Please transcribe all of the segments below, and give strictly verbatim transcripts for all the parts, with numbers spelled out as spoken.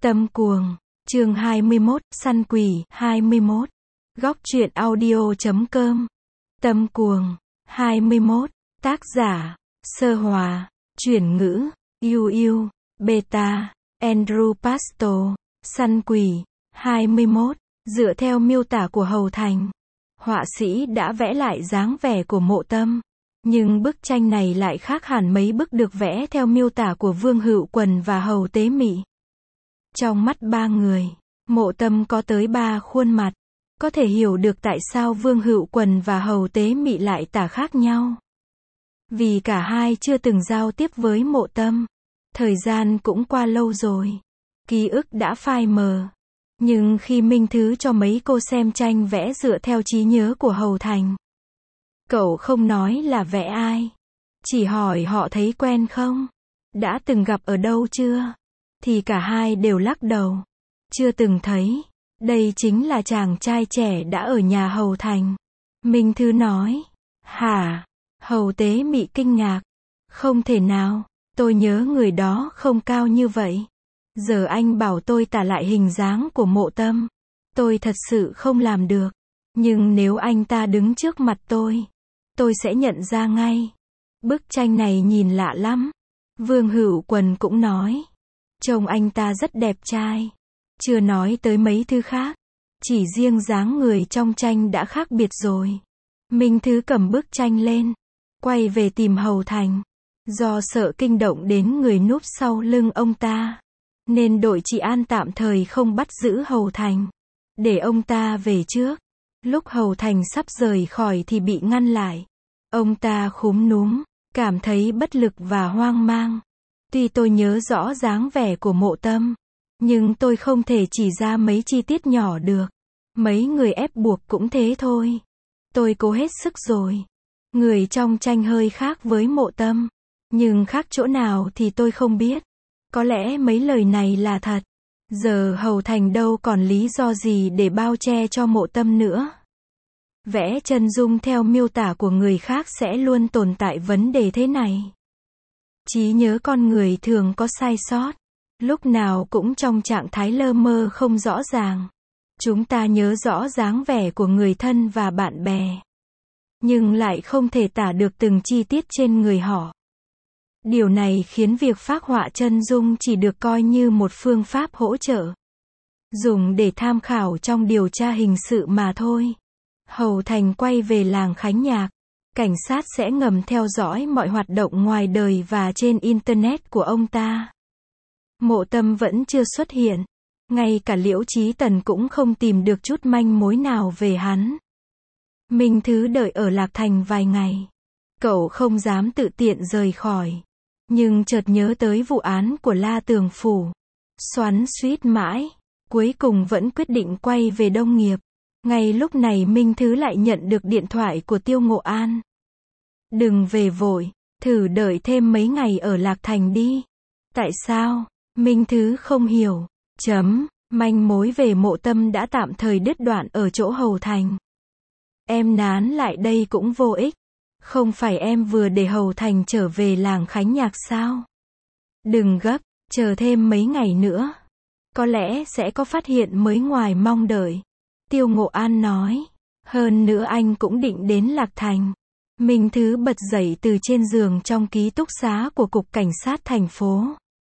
Tâm cuồng, chương hai mươi mốt, săn quỷ, hai mươi mốt. Góc truyện audio chấm com. Tâm cuồng, hai mươi mốt. Tác giả, Sơ Hòa, chuyển ngữ, Yu Yu, Beta, Andrew Pasto. Săn quỷ, hai mươi mốt. Dựa theo miêu tả của Hầu Thành, họa sĩ đã vẽ lại dáng vẻ của Mộ Tâm. Nhưng bức tranh này lại khác hẳn mấy bức được vẽ theo miêu tả của Vương Hữu Quần và Hầu Tế Mị. Trong mắt ba người, Mộ Tâm có tới ba khuôn mặt. Có thể hiểu được tại sao Vương Hữu Quần và Hầu Tế Mị lại tả khác nhau. Vì cả hai chưa từng giao tiếp với Mộ Tâm. Thời gian cũng qua lâu rồi. Ký ức đã phai mờ. Nhưng khi Minh Thứ cho mấy cô xem tranh vẽ dựa theo trí nhớ của Hầu Thành, cậu không nói là vẽ ai. Chỉ hỏi họ thấy quen không? Đã từng gặp ở đâu chưa? Thì cả hai đều lắc đầu. Chưa từng thấy. Đây chính là chàng trai trẻ đã ở nhà Hầu Thành. Minh Thứ nói. Hả? Hầu Tế Mị kinh ngạc. Không thể nào. Tôi nhớ người đó không cao như vậy. Giờ anh bảo tôi tả lại hình dáng của Mộ Tâm. Tôi thật sự không làm được. Nhưng nếu anh ta đứng trước mặt tôi, tôi sẽ nhận ra ngay. Bức tranh này nhìn lạ lắm. Vương Hữu Quần cũng nói. Trông anh ta rất đẹp trai. Chưa nói tới mấy thứ khác. Chỉ riêng dáng người trong tranh đã khác biệt rồi. Minh Thứ cầm bức tranh lên. Quay về tìm Hầu Thành. Do sợ kinh động đến người núp sau lưng ông ta, nên đội trị an tạm thời không bắt giữ Hầu Thành. Để ông ta về trước. Lúc Hầu Thành sắp rời khỏi thì bị ngăn lại. Ông ta khúm núm, cảm thấy bất lực và hoang mang. Tuy tôi nhớ rõ dáng vẻ của Mộ Tâm, nhưng tôi không thể chỉ ra mấy chi tiết nhỏ được. Mấy người ép buộc cũng thế thôi. Tôi cố hết sức rồi. Người trong tranh hơi khác với Mộ Tâm. Nhưng khác chỗ nào thì tôi không biết. Có lẽ mấy lời này là thật. Giờ Hầu Thành đâu còn lý do gì để bao che cho Mộ Tâm nữa. Vẽ chân dung theo miêu tả của người khác sẽ luôn tồn tại vấn đề thế này. Trí nhớ con người thường có sai sót. Lúc nào cũng trong trạng thái lơ mơ không rõ ràng. Chúng ta nhớ rõ dáng vẻ của người thân và bạn bè, nhưng lại không thể tả được từng chi tiết trên người họ. Điều này khiến việc phác họa chân dung chỉ được coi như một phương pháp hỗ trợ, dùng để tham khảo trong điều tra hình sự mà thôi. Hầu Thành quay về làng Khánh Nhạc. Cảnh sát sẽ ngầm theo dõi mọi hoạt động ngoài đời và trên Internet của ông ta. Mộ Tâm vẫn chưa xuất hiện. Ngay cả Liễu Chí Tần cũng không tìm được chút manh mối nào về hắn. Minh Thứ đợi ở Lạc Thành vài ngày. Cậu không dám tự tiện rời khỏi. Nhưng chợt nhớ tới vụ án của La Tường Phủ. Xoắn xuýt mãi. Cuối cùng vẫn quyết định quay về Đông Nghiệp. Ngay lúc này Minh Thứ lại nhận được điện thoại của Tiêu Ngộ An. Đừng về vội. Thử đợi thêm mấy ngày ở Lạc Thành đi. Tại sao? Minh Thứ không hiểu. Chấm. Manh mối về Mộ Tâm đã tạm thời đứt đoạn ở chỗ Hầu Thành. Em nán lại đây cũng vô ích. Không phải em vừa để Hầu Thành trở về làng Khánh Nhạc sao? Đừng gấp, chờ thêm mấy ngày nữa. Có lẽ sẽ có phát hiện mới ngoài mong đợi. Tiêu Ngộ An nói. Hơn nữa anh cũng định đến Lạc Thành. Minh Thứ bật dậy từ trên giường trong ký túc xá của Cục Cảnh sát thành phố.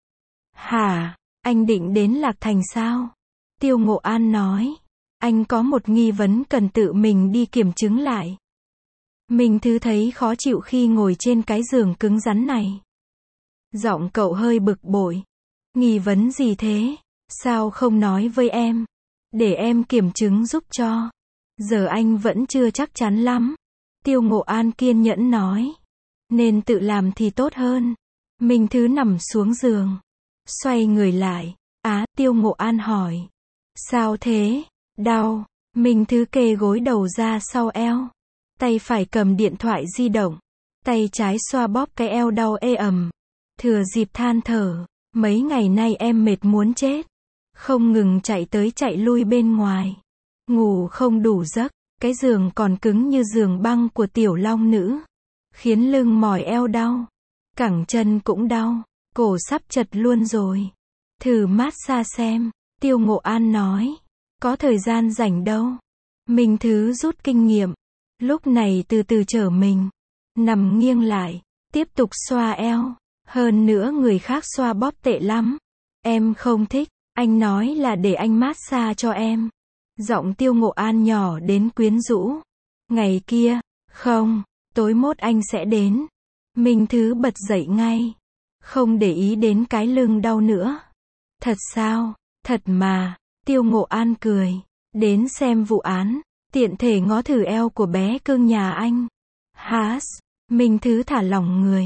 Hả? Anh định đến Lạc Thành sao? Tiêu Ngộ An nói. Anh có một nghi vấn cần tự mình đi kiểm chứng lại. Minh Thứ thấy khó chịu khi ngồi trên cái giường cứng rắn này. Giọng cậu hơi bực bội. Nghi vấn gì thế? Sao không nói với em? Để em kiểm chứng giúp cho. Giờ anh vẫn chưa chắc chắn lắm. Tiêu Ngộ An kiên nhẫn nói. Nên tự làm thì tốt hơn. Minh Thứ nằm xuống giường. Xoay người lại. Á, Tiêu Ngộ An hỏi. Sao thế? Đau. Minh Thứ kê gối đầu ra sau eo. Tay phải cầm điện thoại di động. Tay trái xoa bóp cái eo đau ê ẩm. Thừa dịp than thở. Mấy ngày nay em mệt muốn chết. Không ngừng chạy tới chạy lui bên ngoài. Ngủ không đủ giấc. Cái giường còn cứng như giường băng của Tiểu Long Nữ. Khiến lưng mỏi eo đau. Cẳng chân cũng đau. Cổ sắp chật luôn rồi. Thử massage xem, Tiêu Ngộ An nói. Có thời gian rảnh đâu. Minh Thứ rút kinh nghiệm. Lúc này từ từ trở mình. Nằm nghiêng lại. Tiếp tục xoa eo. Hơn nữa người khác xoa bóp tệ lắm. Em không thích. Anh nói là để anh massage cho em. Giọng Tiêu Ngộ An nhỏ đến quyến rũ. Ngày kia, không, tối mốt anh sẽ đến. Minh Thứ bật dậy ngay. Không để ý đến cái lưng đau nữa. Thật sao? Thật mà. Tiêu Ngộ An cười. Đến xem vụ án. Tiện thể ngó thử eo của bé cưng nhà anh. Hás. Minh Thứ thả lỏng người.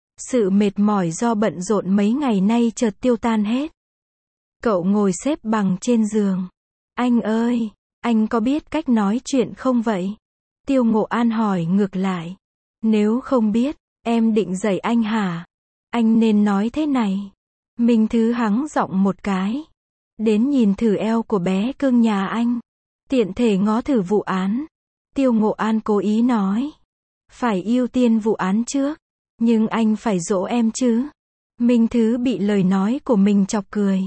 Sự mệt mỏi do bận rộn mấy ngày nay chợt tiêu tan hết. Cậu ngồi xếp bằng trên giường. Anh ơi, anh có biết cách nói chuyện không vậy? Tiêu Ngộ An hỏi ngược lại. Nếu không biết, em định dạy anh hả? Anh nên nói thế này. Minh Thứ hắng giọng một cái. Đến nhìn thử eo của bé cưng nhà anh. Tiện thể ngó thử vụ án. Tiêu Ngộ An cố ý nói. Phải ưu tiên vụ án trước. Nhưng anh phải dỗ em chứ. Minh Thứ bị lời nói của mình chọc cười.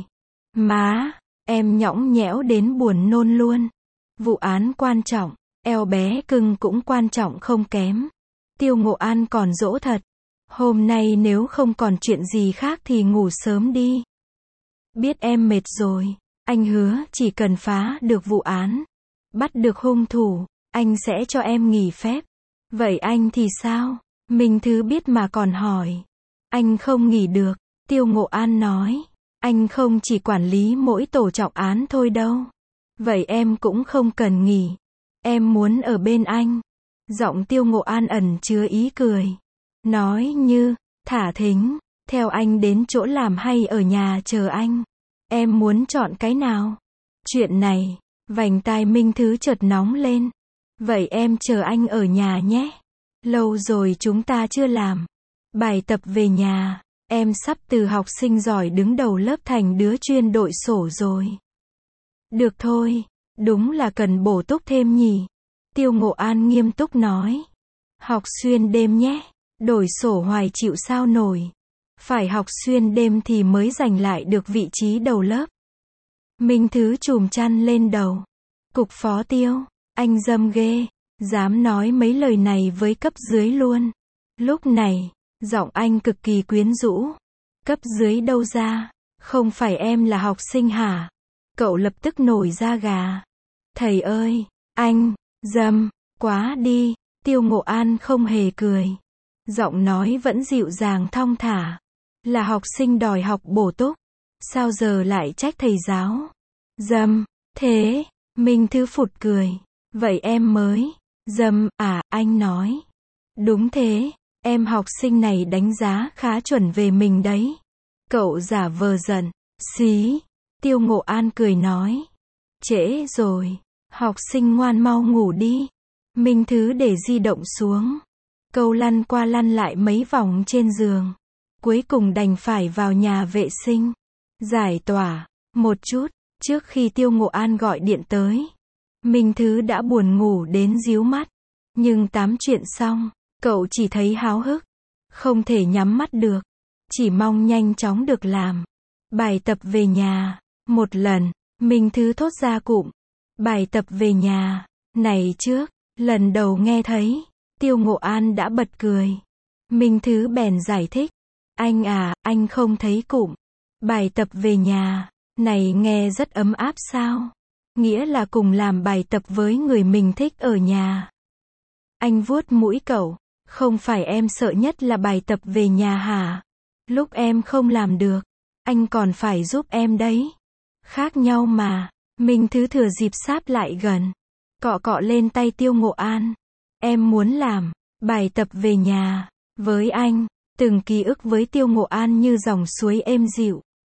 Má, em nhõng nhẽo đến buồn nôn luôn. Vụ án quan trọng, eo bé cưng cũng quan trọng không kém. Tiêu Ngộ An còn dỗ thật. Hôm nay nếu không còn chuyện gì khác thì ngủ sớm đi. Biết em mệt rồi, anh hứa chỉ cần phá được vụ án, bắt được hung thủ, anh sẽ cho em nghỉ phép. Vậy anh thì sao? Minh Thứ biết mà còn hỏi. Anh không nghỉ được, Tiêu Ngộ An nói. Anh không chỉ quản lý mỗi tổ trọng án thôi đâu. Vậy em cũng không cần nghỉ. Em muốn ở bên anh. Giọng Tiêu Ngộ An ẩn chứa ý cười. Nói như, thả thính, theo anh đến chỗ làm hay ở nhà chờ anh. Em muốn chọn cái nào? Chuyện này, vành tai Minh Thứ chợt nóng lên. Vậy em chờ anh ở nhà nhé. Lâu rồi chúng ta chưa làm. Bài tập về nhà. Em sắp từ học sinh giỏi đứng đầu lớp thành đứa chuyên đội sổ rồi. Được thôi, đúng là cần bổ túc thêm nhỉ. Tiêu Ngộ An nghiêm túc nói. Học xuyên đêm nhé, đổi sổ hoài chịu sao nổi. Phải học xuyên đêm thì mới giành lại được vị trí đầu lớp. Minh Thứ chùm chăn lên đầu. Cục phó Tiêu, anh dâm ghê, dám nói mấy lời này với cấp dưới luôn. Lúc này, giọng anh cực kỳ quyến rũ. Cấp dưới đâu ra? Không phải em là học sinh hả? Cậu lập tức nổi da gà. Thầy ơi, anh, dâm, quá đi. Tiêu Ngộ An không hề cười. Giọng nói vẫn dịu dàng thong thả. Là học sinh đòi học bổ túc. Sao giờ lại trách thầy giáo? Dâm, thế, Minh Thứ phụt cười. Vậy em mới, dâm, à, anh nói. Đúng thế. Em học sinh này đánh giá khá chuẩn về mình đấy. Cậu giả vờ giận. Xí. Tiêu Ngộ An cười nói. Trễ rồi. Học sinh ngoan mau ngủ đi. Minh Thứ để di động xuống. Câu lăn qua lăn lại mấy vòng trên giường. Cuối cùng đành phải vào nhà vệ sinh. Giải tỏa. Một chút. Trước khi Tiêu Ngộ An gọi điện tới. Minh Thứ đã buồn ngủ đến díu mắt. Nhưng tám chuyện xong. Cậu chỉ thấy háo hức. Không thể nhắm mắt được. Chỉ mong nhanh chóng được làm. Bài tập về nhà. Một lần, Minh Thứ thốt ra cụm. Bài tập về nhà. Này trước, lần đầu nghe thấy, Tiêu Ngộ An đã bật cười. Minh Thứ bèn giải thích. Anh à, anh không thấy cụm. Bài tập về nhà. Này nghe rất ấm áp sao? Nghĩa là cùng làm bài tập với người mình thích ở nhà. Anh vuốt mũi cậu. Không phải em sợ nhất là bài tập về nhà hả? Lúc em không làm được, anh còn phải giúp em đấy. Khác nhau mà. Minh Thứ thừa dịp sáp lại gần. Cọ cọ lên tay Tiêu Ngộ An. Em muốn làm bài tập về nhà với anh. Từng ký ức với Tiêu Ngộ An như dòng suối êm dịu.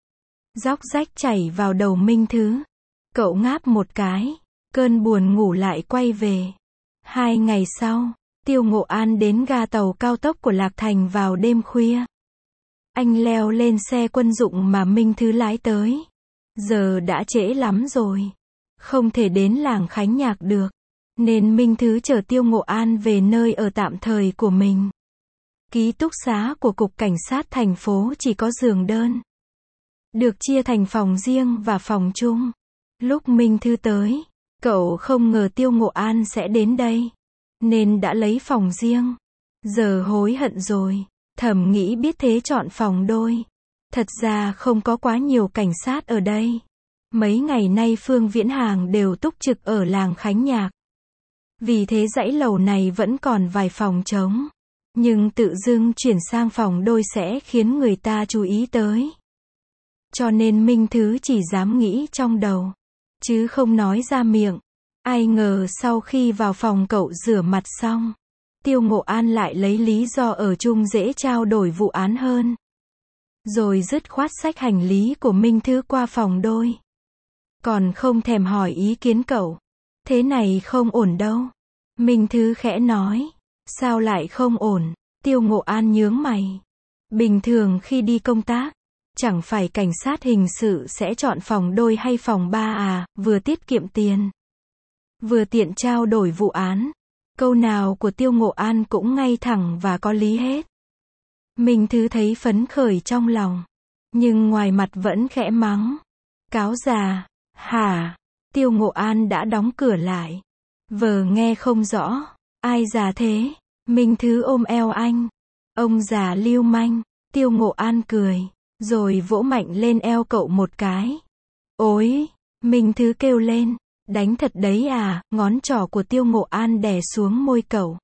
Róc rách chảy vào đầu Minh Thứ. Cậu ngáp một cái. Cơn buồn ngủ lại quay về. Hai ngày sau, Tiêu Ngộ An đến ga tàu cao tốc của Lạc Thành vào đêm khuya. Anh leo lên xe quân dụng mà Minh Thứ lái tới. Giờ đã trễ lắm rồi. Không thể đến làng Khánh Nhạc được. Nên Minh Thứ chở Tiêu Ngộ An về nơi ở tạm thời của mình. Ký túc xá của Cục Cảnh sát thành phố chỉ có giường đơn. được chia thành phòng riêng và phòng chung. Lúc Minh Thư tới, cậu không ngờ Tiêu Ngộ An sẽ đến đây, nên đã lấy phòng riêng. Giờ hối hận rồi, thầm nghĩ biết thế chọn phòng đôi. Thật ra không có quá nhiều cảnh sát ở đây. Mấy ngày nay Phương Viễn Hàng đều túc trực ở làng Khánh Nhạc. Vì thế dãy lầu này vẫn còn vài phòng trống. Nhưng tự dưng chuyển sang phòng đôi sẽ khiến người ta chú ý tới. Cho nên Minh Thứ chỉ dám nghĩ trong đầu, chứ không nói ra miệng. Ai ngờ sau khi vào phòng cậu rửa mặt xong, Tiêu Ngộ An lại lấy lý do ở chung dễ trao đổi vụ án hơn. Rồi dứt khoát xách hành lý của Minh Thứ qua phòng đôi. Còn không thèm hỏi ý kiến cậu. Thế này không ổn đâu. Minh Thứ khẽ nói. Sao lại không ổn? Tiêu Ngộ An nhướng mày. Bình thường khi đi công tác, chẳng phải cảnh sát hình sự sẽ chọn phòng đôi hay phòng ba à, vừa tiết kiệm tiền, vừa tiện trao đổi vụ án. Câu nào của Tiêu Ngộ An cũng ngay thẳng và có lý hết. Minh Thứ thấy phấn khởi trong lòng, nhưng ngoài mặt vẫn khẽ mắng. Cáo già, hả? Tiêu Ngộ An đã đóng cửa lại. Vờ nghe không rõ. Ai già thế? Minh Thứ ôm eo anh. Ông già lưu manh. Tiêu Ngộ An cười, rồi vỗ mạnh lên eo cậu một cái. Ôi! Minh Thứ kêu lên. Đánh thật đấy à? Ngón trỏ của Tiêu Ngộ An đè xuống môi cậu.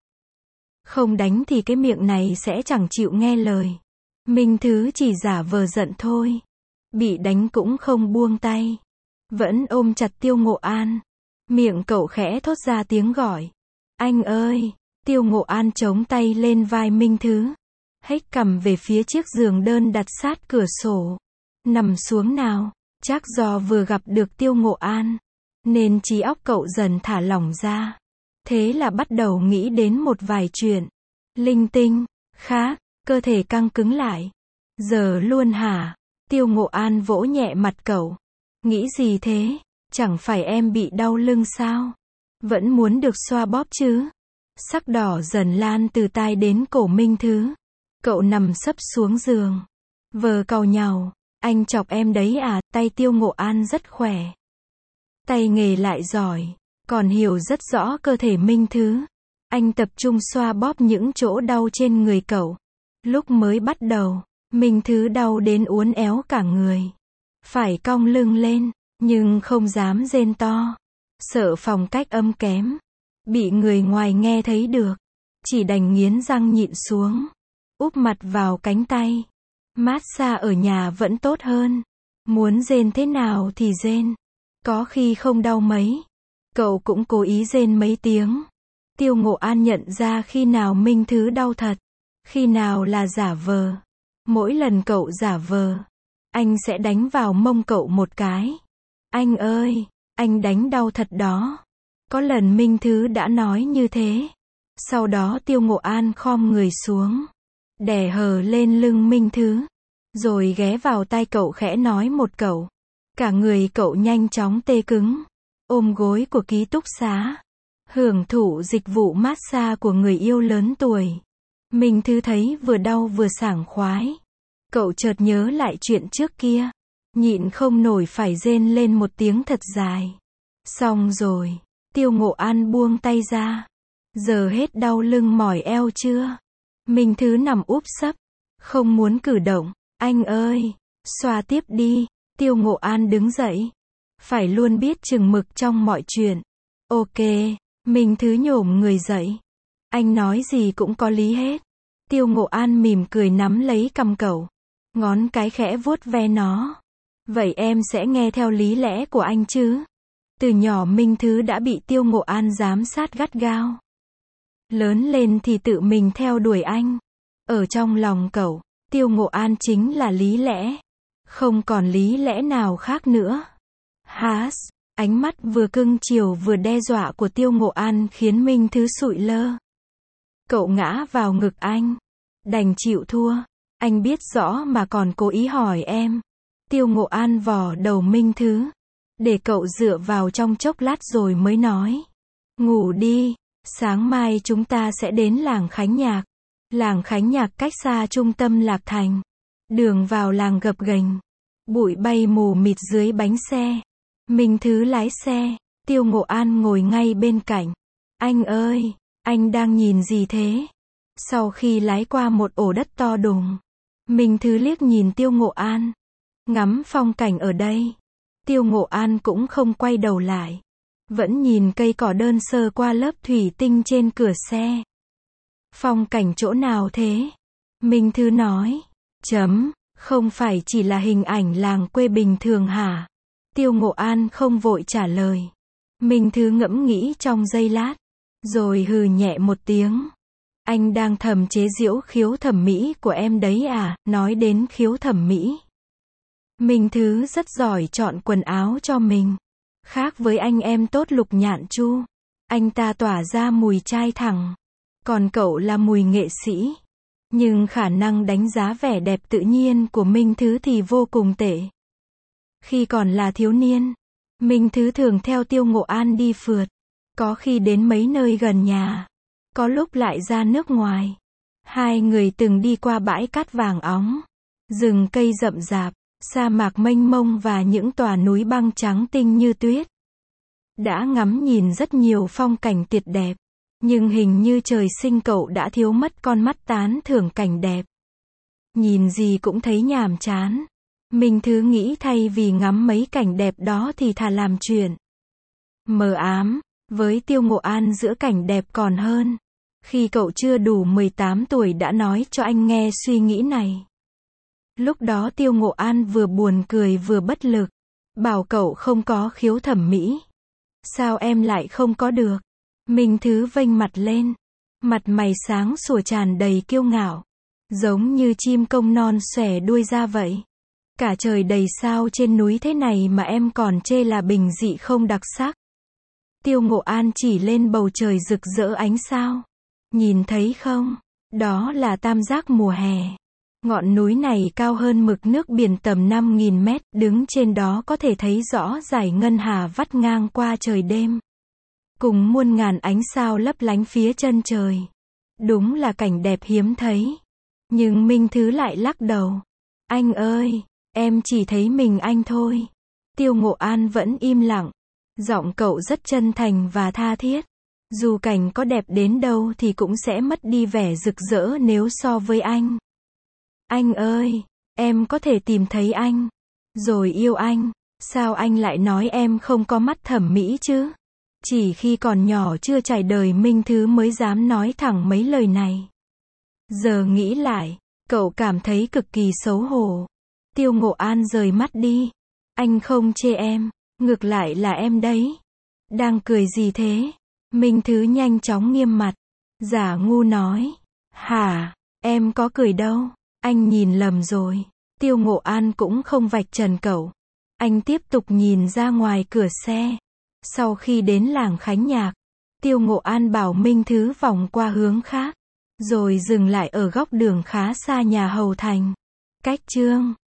Không đánh thì cái miệng này sẽ chẳng chịu nghe lời. Minh Thứ chỉ giả vờ giận thôi. Bị đánh cũng không buông tay. Vẫn ôm chặt Tiêu Ngộ An. Miệng cậu khẽ thốt ra tiếng gọi. Anh ơi! Tiêu Ngộ An chống tay lên vai Minh Thứ. Hếch cằm về phía chiếc giường đơn đặt sát cửa sổ. Nằm xuống nào. Chắc do vừa gặp được Tiêu Ngộ An, nên trí óc cậu dần thả lỏng ra. Thế là bắt đầu nghĩ đến một vài chuyện linh tinh khác, cơ thể căng cứng lại. Giờ luôn hả? Tiêu Ngộ An vỗ nhẹ mặt cậu. Nghĩ gì thế? Chẳng phải em bị đau lưng sao? Vẫn muốn được xoa bóp chứ? Sắc đỏ dần lan từ tai đến cổ Minh Thứ. Cậu nằm sấp xuống giường, vờ càu nhàu. Anh chọc em đấy à? Tay Tiêu Ngộ An rất khỏe. Tay nghề lại giỏi, còn hiểu rất rõ cơ thể Minh Thứ. Anh tập trung xoa bóp những chỗ đau trên người cậu. Lúc mới bắt đầu, Minh Thứ đau đến uốn éo cả người. Phải cong lưng lên, nhưng không dám rên to. Sợ phòng cách âm kém, bị người ngoài nghe thấy được. Chỉ đành nghiến răng nhịn xuống, úp mặt vào cánh tay. Massage ở nhà vẫn tốt hơn. Muốn rên thế nào thì rên. Có khi không đau mấy. Cậu cũng cố ý rên mấy tiếng. Tiêu Ngộ An nhận ra khi nào Minh Thứ đau thật, khi nào là giả vờ. Mỗi lần cậu giả vờ, anh sẽ đánh vào mông cậu một cái. Anh ơi, anh đánh đau thật đó. Có lần Minh Thứ đã nói như thế. Sau đó Tiêu Ngộ An khom người xuống, đè hờ lên lưng Minh Thứ, rồi ghé vào tai cậu khẽ nói một câu. Cả người cậu nhanh chóng tê cứng, ôm gối của ký túc xá, hưởng thụ dịch vụ massage của người yêu lớn tuổi. Minh Thứ thấy vừa đau vừa sảng khoái. Cậu chợt nhớ lại chuyện trước kia, nhịn không nổi phải rên lên một tiếng thật dài. Xong rồi, Tiêu Ngộ An buông tay ra. Giờ hết đau lưng mỏi eo chưa? Minh Thứ nằm úp sấp, không muốn cử động. Anh ơi, xoa tiếp đi. Tiêu Ngộ An đứng dậy. Phải luôn biết chừng mực trong mọi chuyện. Ok, Minh Thứ nhổm người dậy. Anh nói gì cũng có lý hết. Tiêu Ngộ An mỉm cười nắm lấy cằm cậu, ngón cái khẽ vuốt ve nó. Vậy em sẽ nghe theo lý lẽ của anh chứ? Từ nhỏ Minh Thứ đã bị Tiêu Ngộ An giám sát gắt gao. Lớn lên thì tự mình theo đuổi anh. Ở trong lòng cậu, Tiêu Ngộ An chính là lý lẽ. Không còn lý lẽ nào khác nữa. Hás, ánh mắt vừa cưng chiều vừa đe dọa của Tiêu Ngộ An khiến Minh Thứ sụi lơ. Cậu ngã vào ngực anh. Đành chịu thua. Anh biết rõ mà còn cố ý hỏi em. Tiêu Ngộ An vò đầu Minh Thứ, để cậu dựa vào trong chốc lát rồi mới nói. Ngủ đi, sáng mai chúng ta sẽ đến làng Khánh Nhạc. Làng Khánh Nhạc cách xa trung tâm Lạc Thành. Đường vào làng gập ghềnh. Bụi bay mù mịt dưới bánh xe. Minh Thứ lái xe. Tiêu Ngộ An ngồi ngay bên cạnh. Anh ơi, anh đang nhìn gì thế? Sau khi lái qua một ổ đất to đùng, Minh Thứ liếc nhìn Tiêu Ngộ An. Ngắm phong cảnh ở đây. Tiêu Ngộ An cũng không quay đầu lại. Vẫn nhìn cây cỏ đơn sơ qua lớp thủy tinh trên cửa xe. Phong cảnh chỗ nào thế? Minh Thứ nói. Chấm, không phải chỉ là hình ảnh làng quê bình thường hả? Tiêu Ngộ An không vội trả lời. Minh Thứ ngẫm nghĩ trong giây lát, rồi hừ nhẹ một tiếng. Anh đang thầm chế giễu khiếu thẩm mỹ của em đấy à? Nói đến khiếu thẩm mỹ, Minh Thứ rất giỏi chọn quần áo cho mình. Khác với anh em tốt Lục Nhạn Chu, anh ta tỏa ra mùi trai thẳng, còn cậu là mùi nghệ sĩ. Nhưng khả năng đánh giá vẻ đẹp tự nhiên của Minh Thứ thì vô cùng tệ. Khi còn là thiếu niên, Minh Thứ thường theo Tiêu Ngộ An đi phượt, có khi đến mấy nơi gần nhà, có lúc lại ra nước ngoài. Hai người từng đi qua bãi cát vàng óng, rừng cây rậm rạp, sa mạc mênh mông và những tòa núi băng trắng tinh như tuyết. Đã ngắm nhìn rất nhiều phong cảnh tuyệt đẹp, nhưng hình như trời sinh cậu đã thiếu mất con mắt tán thưởng cảnh đẹp. Nhìn gì cũng thấy nhàm chán. Minh Thứ nghĩ thay vì ngắm mấy cảnh đẹp đó thì thà làm chuyện mờ ám. Với Tiêu Ngộ An giữa cảnh đẹp còn hơn. Khi cậu chưa đủ mười tám tuổi đã nói cho anh nghe suy nghĩ này. Lúc đó Tiêu Ngộ An vừa buồn cười vừa bất lực. Bảo cậu không có khiếu thẩm mỹ. Sao em lại không có được? Minh Thứ vênh mặt lên. Mặt mày sáng sủa tràn đầy kiêu ngạo. Giống như chim công non xòe đuôi ra vậy. Cả trời đầy sao trên núi thế này mà em còn chê là bình dị không đặc sắc. Tiêu Ngộ An chỉ lên bầu trời rực rỡ ánh sao. Nhìn thấy không? Đó là Tam Giác mùa hè. Ngọn núi này cao hơn mực nước biển tầm năm nghìn mét, đứng trên đó có thể thấy rõ dải ngân hà vắt ngang qua trời đêm. Cùng muôn ngàn ánh sao lấp lánh phía chân trời. Đúng là cảnh đẹp hiếm thấy. Nhưng Minh Thứ lại lắc đầu. Anh ơi, em chỉ thấy mình anh thôi. Tiêu Ngộ An vẫn im lặng. Giọng cậu rất chân thành và tha thiết. Dù cảnh có đẹp đến đâu thì cũng sẽ mất đi vẻ rực rỡ nếu so với anh. Anh ơi, em có thể tìm thấy anh, rồi yêu anh. Sao anh lại nói em không có mắt thẩm mỹ chứ? Chỉ khi còn nhỏ chưa trải đời Minh Thứ mới dám nói thẳng mấy lời này. Giờ nghĩ lại, cậu cảm thấy cực kỳ xấu hổ. Tiêu Ngộ An rời mắt đi. Anh không chê em, ngược lại là em đấy. Đang cười gì thế? Minh Thứ nhanh chóng nghiêm mặt. Giả ngu nói. Hả, em có cười đâu. Anh nhìn lầm rồi. Tiêu Ngộ An cũng không vạch trần cậu. Anh tiếp tục nhìn ra ngoài cửa xe. Sau khi đến làng Khánh Nhạc, Tiêu Ngộ An bảo Minh Thứ vòng qua hướng khác, rồi dừng lại ở góc đường khá xa nhà Hầu Thành. Cách chương